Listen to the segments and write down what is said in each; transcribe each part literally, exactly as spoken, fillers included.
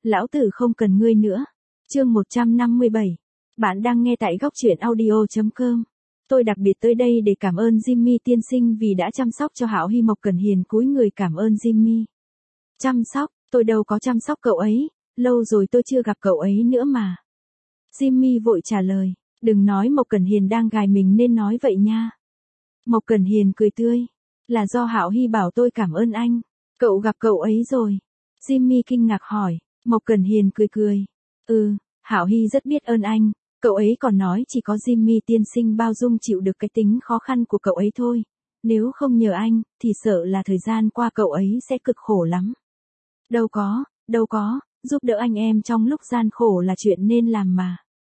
lão tử không cần ngươi nữa. Chương một trăm năm mươi bảy. Bạn đang nghe tại góc truyện audio chấm com. Tôi đặc biệt tới đây để cảm ơn Jimmy tiên sinh vì đã chăm sóc cho Hạo Hy. Mộc Cẩn Hiền cúi người cảm ơn Jimmy. Chăm sóc, tôi đâu có chăm sóc cậu ấy, lâu rồi tôi chưa gặp cậu ấy nữa mà. Jimmy vội trả lời, đừng nói Mộc Cẩn Hiền đang gài mình nên nói vậy nha. Mộc Cẩn Hiền cười tươi, là do Hạo Hy bảo tôi cảm ơn anh. Cậu gặp cậu ấy rồi? Jimmy kinh ngạc hỏi. Mộc Cẩn Hiền cười cười. Ừ, Hạo Hy rất biết ơn anh, cậu ấy còn nói chỉ có Jimmy tiên sinh bao dung chịu được cái tính khó khăn của cậu ấy thôi. Nếu không nhờ anh, thì sợ là thời gian qua cậu ấy sẽ cực khổ lắm. Đâu có, đâu có, giúp đỡ anh em trong lúc gian khổ là chuyện nên làm mà.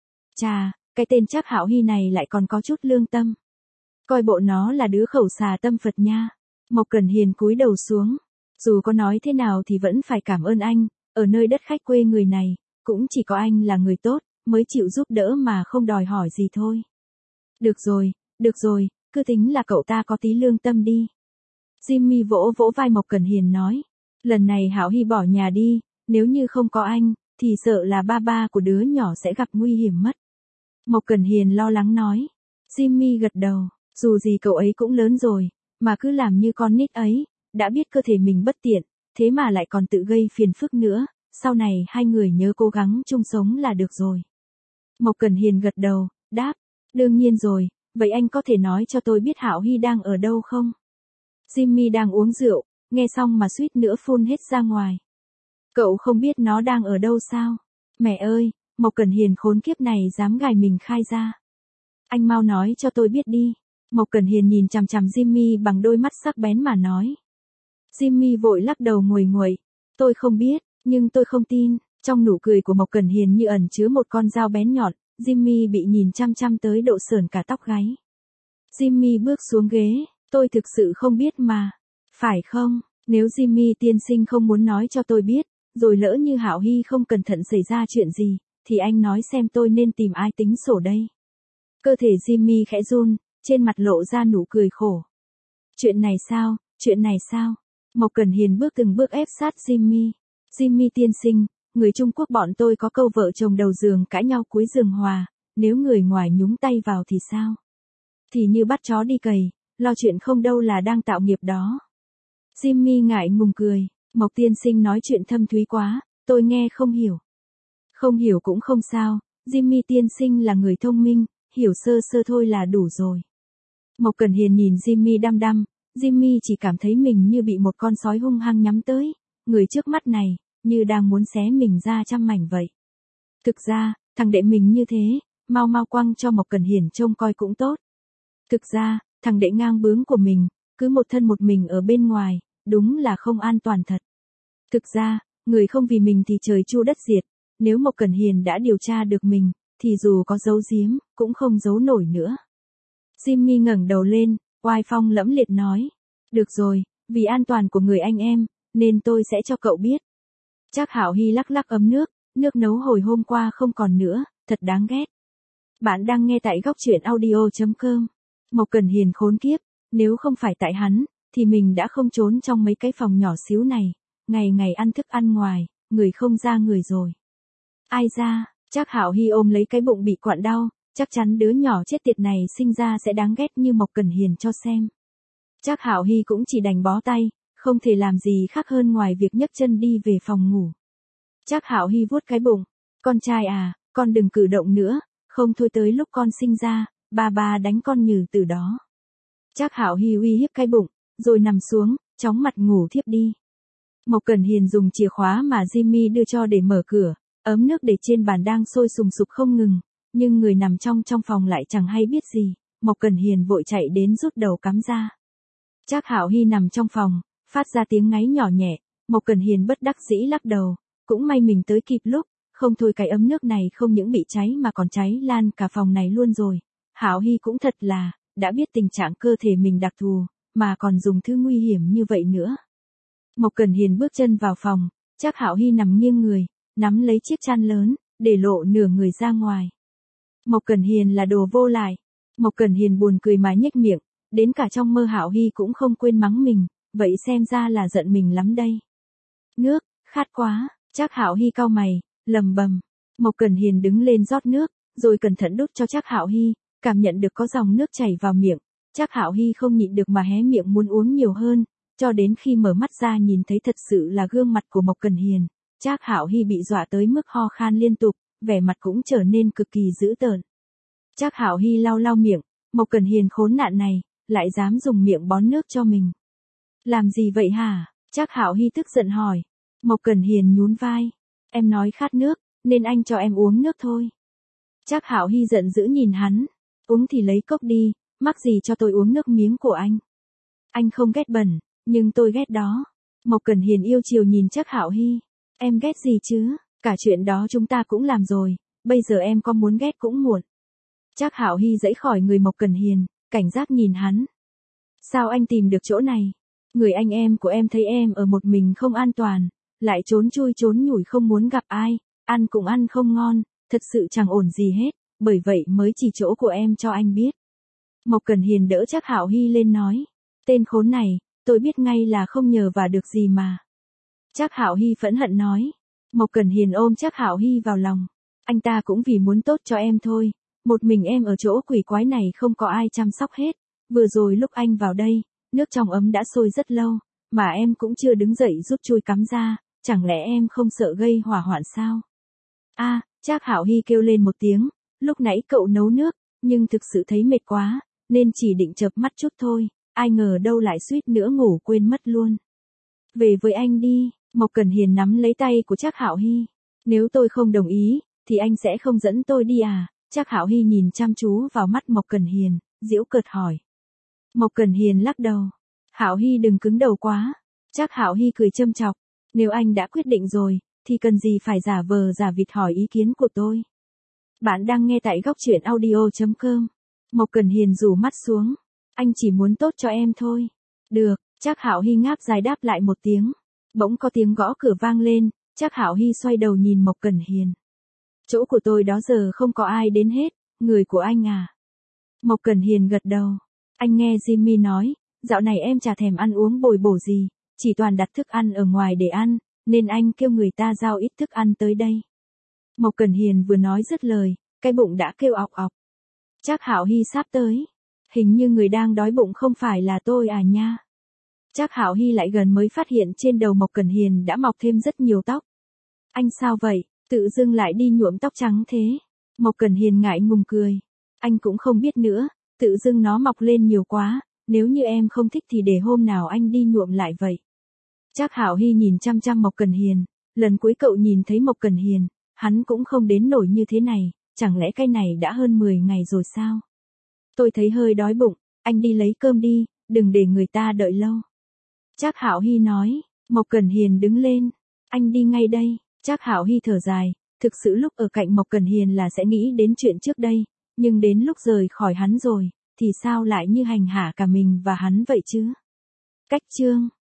Chà, cái tên chắc Hạo Hy này lại còn có chút lương tâm. Coi bộ nó là đứa khẩu xà tâm Phật nha. Mộc Cẩn Hiền cúi đầu xuống. Dù có nói thế nào thì vẫn phải cảm ơn anh, ở nơi đất khách quê người này, cũng chỉ có anh là người tốt, mới chịu giúp đỡ mà không đòi hỏi gì thôi. Được rồi, được rồi, cứ tính là cậu ta có tí lương tâm đi. Jimmy vỗ vỗ vai Mộc Cẩn Hiền nói, lần này Hạo Hy bỏ nhà đi, nếu như không có anh, thì sợ là ba ba của đứa nhỏ sẽ gặp nguy hiểm mất. Mộc Cẩn Hiền lo lắng nói. Jimmy gật đầu, dù gì cậu ấy cũng lớn rồi, mà cứ làm như con nít ấy, đã biết cơ thể mình bất tiện, thế mà lại còn tự gây phiền phức nữa, sau này hai người nhớ cố gắng chung sống là được rồi. Mộc Cẩn Hiền gật đầu, đáp, đương nhiên rồi, vậy anh có thể nói cho tôi biết Hạo Hy đang ở đâu không? Jimmy đang uống rượu, nghe xong mà suýt nữa phun hết ra ngoài. Cậu không biết nó đang ở đâu sao? Mẹ ơi, Mộc Cẩn Hiền khốn kiếp này dám gài mình khai ra. Anh mau nói cho tôi biết đi. Mộc Cẩn Hiền nhìn chằm chằm Jimmy bằng đôi mắt sắc bén mà nói. Jimmy vội lắc đầu nguầy nguậy. Tôi không biết, nhưng tôi không tin. Trong nụ cười của Mộc Cẩn Hiền như ẩn chứa một con dao bén nhọn, Jimmy bị nhìn chăm chăm tới độ sởn cả tóc gáy. Jimmy bước xuống ghế, tôi thực sự không biết mà. Phải không, nếu Jimmy tiên sinh không muốn nói cho tôi biết, rồi lỡ như Hạo Hy không cẩn thận xảy ra chuyện gì, thì anh nói xem tôi nên tìm ai tính sổ đây. Cơ thể Jimmy khẽ run, trên mặt lộ ra nụ cười khổ. Chuyện này sao, chuyện này sao? Mộc Cẩn Hiền bước từng bước ép sát Jimmy. Jimmy tiên sinh, người Trung Quốc bọn tôi có câu vợ chồng đầu giường cãi nhau cuối giường hòa, nếu người ngoài nhúng tay vào thì sao? Thì như bắt chó đi cày, lo chuyện không đâu là đang tạo nghiệp đó. Jimmy ngại ngùng cười, Mộc tiên sinh nói chuyện thâm thúy quá, tôi nghe không hiểu. Không hiểu cũng không sao, Jimmy tiên sinh là người thông minh, hiểu sơ sơ thôi là đủ rồi. Mộc Cẩn Hiền nhìn Jimmy đăm đăm, Jimmy chỉ cảm thấy mình như bị một con sói hung hăng nhắm tới, người trước mắt này, như đang muốn xé mình ra trăm mảnh vậy. Thực ra, thằng đệ mình như thế, mau mau quăng cho Mộc Cẩn Hiền trông coi cũng tốt. Thực ra, thằng đệ ngang bướng của mình, cứ một thân một mình ở bên ngoài, đúng là không an toàn thật. Thực ra, người không vì mình thì trời chu đất diệt, nếu Mộc Cẩn Hiền đã điều tra được mình, thì dù có giấu giếm, cũng không giấu nổi nữa. Jimmy ngẩng đầu lên, oai phong lẫm liệt nói. Được rồi, vì an toàn của người anh em, nên tôi sẽ cho cậu biết. Chắc Hạo Hy lắc lắc ấm nước, nước nấu hồi hôm qua không còn nữa, thật đáng ghét. Bạn đang nghe tại góc truyện audio chấm com. Mộc Cẩn Hiền khốn kiếp, nếu không phải tại hắn, thì mình đã không trốn trong mấy cái phòng nhỏ xíu này, ngày ngày ăn thức ăn ngoài, người không ra người rồi. Ai ra, chắc Hạo Hy ôm lấy cái bụng bị quặn đau, chắc chắn đứa nhỏ chết tiệt này sinh ra sẽ đáng ghét như Mộc Cẩn Hiền cho xem. Chắc Hạo Hy cũng chỉ đành bó tay, không thể làm gì khác hơn ngoài việc nhấc chân đi về phòng ngủ. Chắc Hạo Hy vuốt cái bụng, con trai à, con đừng cử động nữa, không thôi tới lúc con sinh ra, ba ba đánh con nhừ từ đó. Chắc Hạo Hy uy hiếp cái bụng, rồi nằm xuống, chóng mặt ngủ thiếp đi. Mộc Cẩn Hiền dùng chìa khóa mà Jimmy đưa cho để mở cửa, ấm nước để trên bàn đang sôi sùng sục không ngừng, nhưng người nằm trong trong phòng lại chẳng hay biết gì, Mộc Cẩn Hiền vội chạy đến rút đầu cắm ra. Chắc Hạo Hy nằm trong phòng, phát ra tiếng ngáy nhỏ nhẹ, Mộc Cẩn Hiền bất đắc dĩ lắc đầu, cũng may mình tới kịp lúc, không thôi cái ấm nước này không những bị cháy mà còn cháy lan cả phòng này luôn rồi. Hạo Hy cũng thật là, đã biết tình trạng cơ thể mình đặc thù, mà còn dùng thứ nguy hiểm như vậy nữa. Mộc Cẩn Hiền bước chân vào phòng, chắc Hạo Hy nằm nghiêng người, nắm lấy chiếc chăn lớn, để lộ nửa người ra ngoài. Mộc Cẩn Hiền là đồ vô lại. Mộc Cẩn Hiền buồn cười mà nhếch miệng, đến cả trong mơ Hạo Hy cũng không quên mắng mình, vậy xem ra là giận mình lắm đây. Nước, khát quá, Trác Hạo Hy cau mày, lầm bầm. Mộc Cẩn Hiền đứng lên rót nước, rồi cẩn thận đút cho Trác Hạo Hy, cảm nhận được có dòng nước chảy vào miệng. Trác Hạo Hy không nhịn được mà hé miệng muốn uống nhiều hơn, cho đến khi mở mắt ra nhìn thấy thật sự là gương mặt của Mộc Cẩn Hiền. Trác Hạo Hy bị dọa tới mức ho khan liên tục, vẻ mặt cũng trở nên cực kỳ dữ tợn. Trác Hạo Hy lau lau miệng, Mộc Cẩn Hiền khốn nạn này, lại dám dùng miệng bón nước cho mình. Làm gì vậy hả? Trác Hạo Hy tức giận hỏi. Mộc Cẩn Hiền nhún vai. Em nói khát nước, nên anh cho em uống nước thôi. Trác Hạo Hy giận dữ nhìn hắn. Uống thì lấy cốc đi, mắc gì cho tôi uống nước miếng của anh. Anh không ghét bẩn, nhưng tôi ghét đó. Mộc Cẩn Hiền yêu chiều nhìn Trác Hạo Hy. Em ghét gì chứ? Cả chuyện đó chúng ta cũng làm rồi, bây giờ em có muốn ghét cũng muộn. Trác Hạo Hy giãy khỏi người Mộc Cẩn Hiền, cảnh giác nhìn hắn. Sao anh tìm được chỗ này? Người anh em của em thấy em ở một mình không an toàn, lại trốn chui trốn nhủi không muốn gặp ai, ăn cũng ăn không ngon, thật sự chẳng ổn gì hết, bởi vậy mới chỉ chỗ của em cho anh biết. Mộc Cẩn Hiền đỡ Trác Hạo Hy lên nói. Tên khốn này, tôi biết ngay là không nhờ vả được gì mà. Trác Hạo Hy phẫn hận nói. Mộc Cẩn Hiền ôm Trác Hạo Hy vào lòng. Anh ta cũng vì muốn tốt cho em thôi. Một mình em ở chỗ quỷ quái này không có ai chăm sóc hết. Vừa rồi lúc anh vào đây, nước trong ấm đã sôi rất lâu, mà em cũng chưa đứng dậy rút chui cắm ra, chẳng lẽ em không sợ gây hỏa hoạn sao? A, à, Trác Hạo Hy kêu lên một tiếng, lúc nãy cậu nấu nước, nhưng thực sự thấy mệt quá, nên chỉ định chợp mắt chút thôi, ai ngờ đâu lại suýt nữa ngủ quên mất luôn. Về với anh đi, Mộc Cẩn Hiền nắm lấy tay của Trác Hạo Hy. Nếu tôi không đồng ý, thì anh sẽ không dẫn tôi đi à? Trác Hạo Hy nhìn chăm chú vào mắt Mộc Cẩn Hiền, giễu cợt hỏi. Mộc Cẩn Hiền lắc đầu. Hạo Hy đừng cứng đầu quá. Trác Hạo Hy cười châm chọc. Nếu anh đã quyết định rồi, thì cần gì phải giả vờ giả vịt hỏi ý kiến của tôi. Bạn đang nghe tại góc truyện audio chấm com. Mộc Cẩn Hiền rủ mắt xuống. Anh chỉ muốn tốt cho em thôi. Được, Trác Hạo Hy ngáp dài đáp lại một tiếng. Bỗng có tiếng gõ cửa vang lên, Trác Hạo Hy xoay đầu nhìn Mộc Cẩn Hiền. Chỗ của tôi đó giờ không có ai đến hết, người của anh à? Mộc Cẩn Hiền gật đầu. Anh nghe Jimmy nói, dạo này em chả thèm ăn uống bồi bổ gì, chỉ toàn đặt thức ăn ở ngoài để ăn, nên anh kêu người ta giao ít thức ăn tới đây. Mộc Cẩn Hiền vừa nói dứt lời, cái bụng đã kêu ọc ọc. Trác Hạo Hy sắp tới. Hình như người đang đói bụng không phải là tôi à nha. Trác Hạo Hy lại gần mới phát hiện trên đầu Mộc Cẩn Hiền đã mọc thêm rất nhiều tóc. Anh sao vậy, tự dưng lại đi nhuộm tóc trắng thế? Mộc Cẩn Hiền ngại ngùng cười. Anh cũng không biết nữa, tự dưng nó mọc lên nhiều quá, nếu như em không thích thì để hôm nào anh đi nhuộm lại vậy. Trác Hạo Hy nhìn chăm chăm Mộc Cẩn Hiền, lần cuối cậu nhìn thấy Mộc Cẩn Hiền, hắn cũng không đến nổi như thế này, chẳng lẽ cái này đã hơn mười ngày rồi sao? Tôi thấy hơi đói bụng, anh đi lấy cơm đi, đừng để người ta đợi lâu. Trác Hạo Hy nói. Mộc Cẩn Hiền đứng lên. Anh đi ngay đây. Trác Hạo Hy thở dài, thực sự lúc ở cạnh Mộc Cẩn Hiền là sẽ nghĩ đến chuyện trước đây, nhưng đến lúc rời khỏi hắn rồi, thì sao lại như hành hạ cả mình và hắn vậy chứ? Cách chương